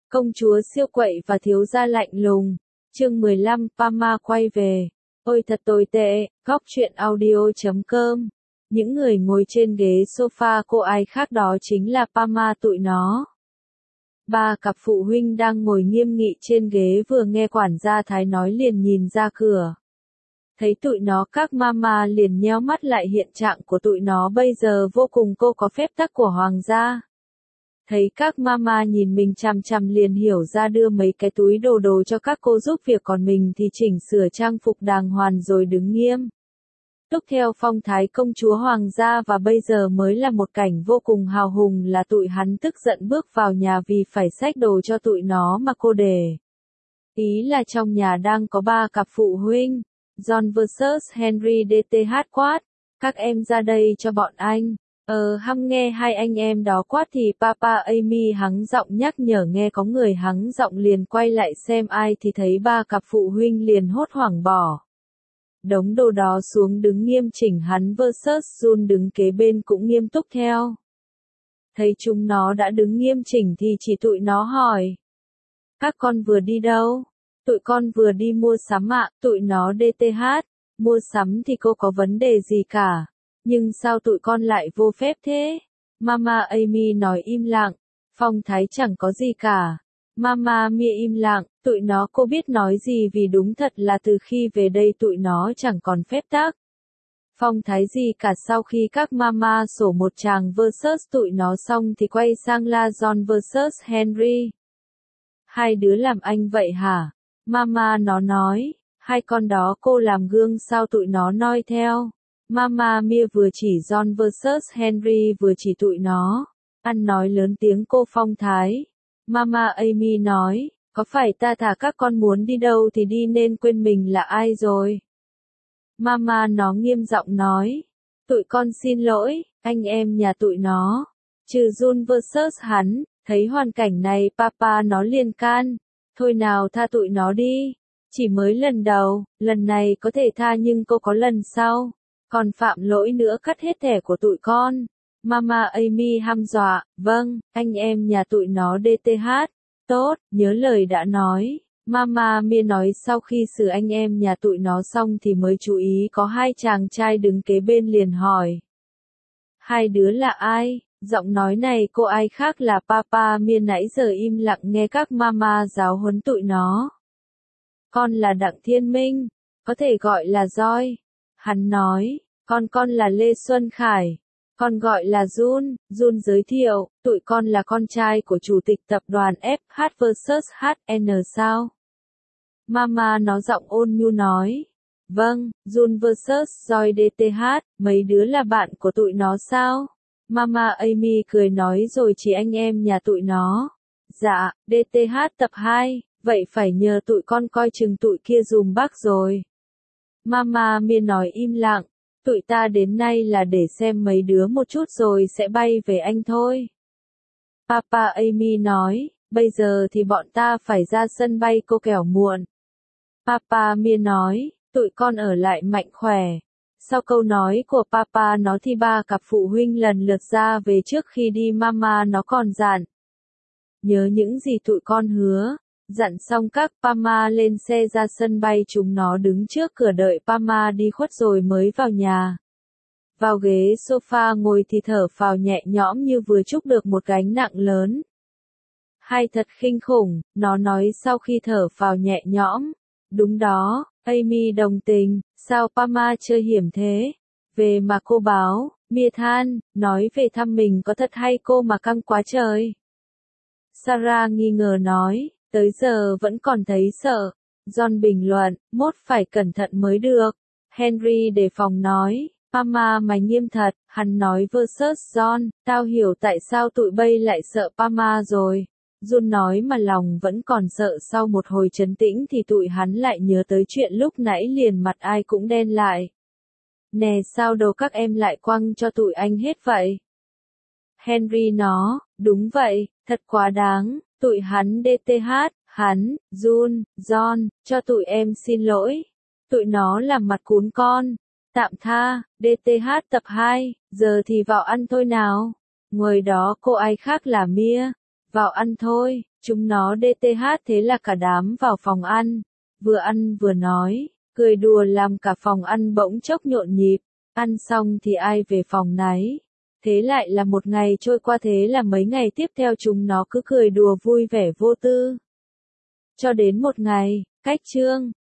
Công chúa siêu quậy và thiếu gia lạnh lùng. Chương 15, Pama quay về. Ôi thật tồi tệ, góc truyện audio.com. Những người ngồi trên ghế sofa cô ai khác đó chính là Pama tụi nó. Ba cặp phụ huynh đang ngồi nghiêm nghị trên ghế vừa nghe quản gia Thái nói liền nhìn ra cửa. Thấy tụi nó các mama liền nheo mắt lại hiện trạng của tụi nó bây giờ vô cùng cô có phép tắc của hoàng gia. Thấy các mama nhìn mình chằm chằm liền hiểu ra đưa mấy cái túi đồ cho các cô giúp việc còn mình thì chỉnh sửa trang phục đàng hoàng rồi đứng nghiêm. Túc theo phong thái công chúa hoàng gia và bây giờ mới là một cảnh vô cùng hào hùng là tụi hắn tức giận bước vào nhà vì phải xách đồ cho tụi nó mà cô để. Ý là trong nhà đang có ba cặp phụ huynh, John vs Henry DTH quát, các em ra đây cho bọn anh. Hăm nghe hai anh em đó quát thì Papa Amy hắng giọng nhắc nhở nghe có người hắng giọng liền quay lại xem ai thì thấy ba cặp phụ huynh liền hốt hoảng bỏ. Đống đồ đó xuống đứng nghiêm chỉnh hắn vs Jun đứng kế bên cũng nghiêm túc theo. Thấy chúng nó đã đứng nghiêm chỉnh thì chỉ tụi nó hỏi. Các con vừa đi đâu? Tụi con vừa đi mua sắm ạ, tụi nó DTH. Mua sắm thì cô có vấn đề gì cả. Nhưng sao tụi con lại vô phép thế? Mama Amy nói im lặng. Phong thái chẳng có gì cả. Mama Mia im lặng, tụi nó cô biết nói gì vì đúng thật là từ khi về đây tụi nó chẳng còn phép tắc. Phong thái gì cả sau khi các mama sổ một chàng vs tụi nó xong thì quay sang la John vs Henry. Hai đứa làm anh vậy hả? Mama nó nói, hai con đó cô làm gương sao tụi nó noi theo. Mama Mia vừa chỉ John vs Henry vừa chỉ tụi nó. Ăn nói lớn tiếng cô phong thái. Mama Amy nói, có phải ta thả các con muốn đi đâu thì đi nên quên mình là ai rồi. Mama nó nghiêm giọng nói, tụi con xin lỗi, anh em nhà tụi nó. Trừ Jun vs hắn, thấy hoàn cảnh này Papa nó liền can. Thôi nào tha tụi nó đi. Chỉ mới lần đầu, lần này có thể tha nhưng cô có lần sau. Còn phạm lỗi nữa cắt hết thẻ của tụi con. Mama Amy hăm dọa, vâng, anh em nhà tụi nó DTH. Tốt, nhớ lời đã nói. Mama Mia nói sau khi xử anh em nhà tụi nó xong thì mới chú ý có hai chàng trai đứng kế bên liền hỏi. Hai đứa là ai? Giọng nói này cô ai khác là Papa Mia nãy giờ im lặng nghe các mama giáo huấn tụi nó. Con là Đặng Thiên Minh, có thể gọi là Joy. Hắn nói, con là Lê Xuân Khải. Con gọi là Jun, Jun giới thiệu, tụi con là con trai của chủ tịch tập đoàn FH vs HN sao? Mama nó giọng ôn nhu nói. Vâng, Jun vs Joy DTH, mấy đứa là bạn của tụi nó sao? Mama Amy cười nói rồi chỉ anh em nhà tụi nó. Dạ, DTH tập 2, vậy phải nhờ tụi con coi chừng tụi kia dùm bác rồi. Mama Mia nói im lặng. Tụi ta đến nay là để xem mấy đứa một chút rồi sẽ bay về anh thôi. Papa Amy nói, bây giờ thì bọn ta phải ra sân bay cô kẻo muộn. Papa Mia nói, tụi con ở lại mạnh khỏe. Sau câu nói của Papa nó thì ba cặp phụ huynh lần lượt ra về trước khi đi Mama nó còn dặn. Nhớ những gì tụi con hứa. Dặn xong các Pama lên xe ra sân bay chúng nó đứng trước cửa đợi Pama đi khuất rồi mới vào nhà. Vào ghế sofa ngồi thì thở phào nhẹ nhõm như vừa trút được một gánh nặng lớn. Hay thật kinh khủng, nó nói sau khi thở phào nhẹ nhõm. Đúng đó, Amy đồng tình, sao Pama chơi hiểm thế? Về mà cô báo, Mia than, nói về thăm mình có thật hay cô mà căng quá trời. Sarah nghi ngờ nói. Tới giờ vẫn còn thấy sợ. John bình luận, mốt phải cẩn thận mới được. Henry đề phòng nói, Pama mày nghiêm thật, hắn nói vs John, tao hiểu tại sao tụi bay lại sợ Pama rồi. Jun nói mà lòng vẫn còn sợ sau một hồi trấn tĩnh thì tụi hắn lại nhớ tới chuyện lúc nãy liền mặt ai cũng đen lại. Nè sao đầu các em lại quăng cho tụi anh hết vậy? Henry nó, đúng vậy, thật quá đáng. Tụi hắn DTH, hắn, Jun, John, cho tụi em xin lỗi. Tụi nó làm mặt cún con. Tạm tha, DTH tập 2, giờ thì vào ăn thôi nào. Ngồi đó cô ai khác là Mia. Vào ăn thôi. Chúng nó DTH thế là cả đám vào phòng ăn vừa nói, cười đùa làm cả phòng ăn bỗng chốc nhộn nhịp, ăn xong thì ai về phòng nấy. Thế lại là một ngày trôi qua, thế là mấy ngày tiếp theo chúng nó cứ cười đùa vui vẻ vô tư. Cho đến một ngày, cách chương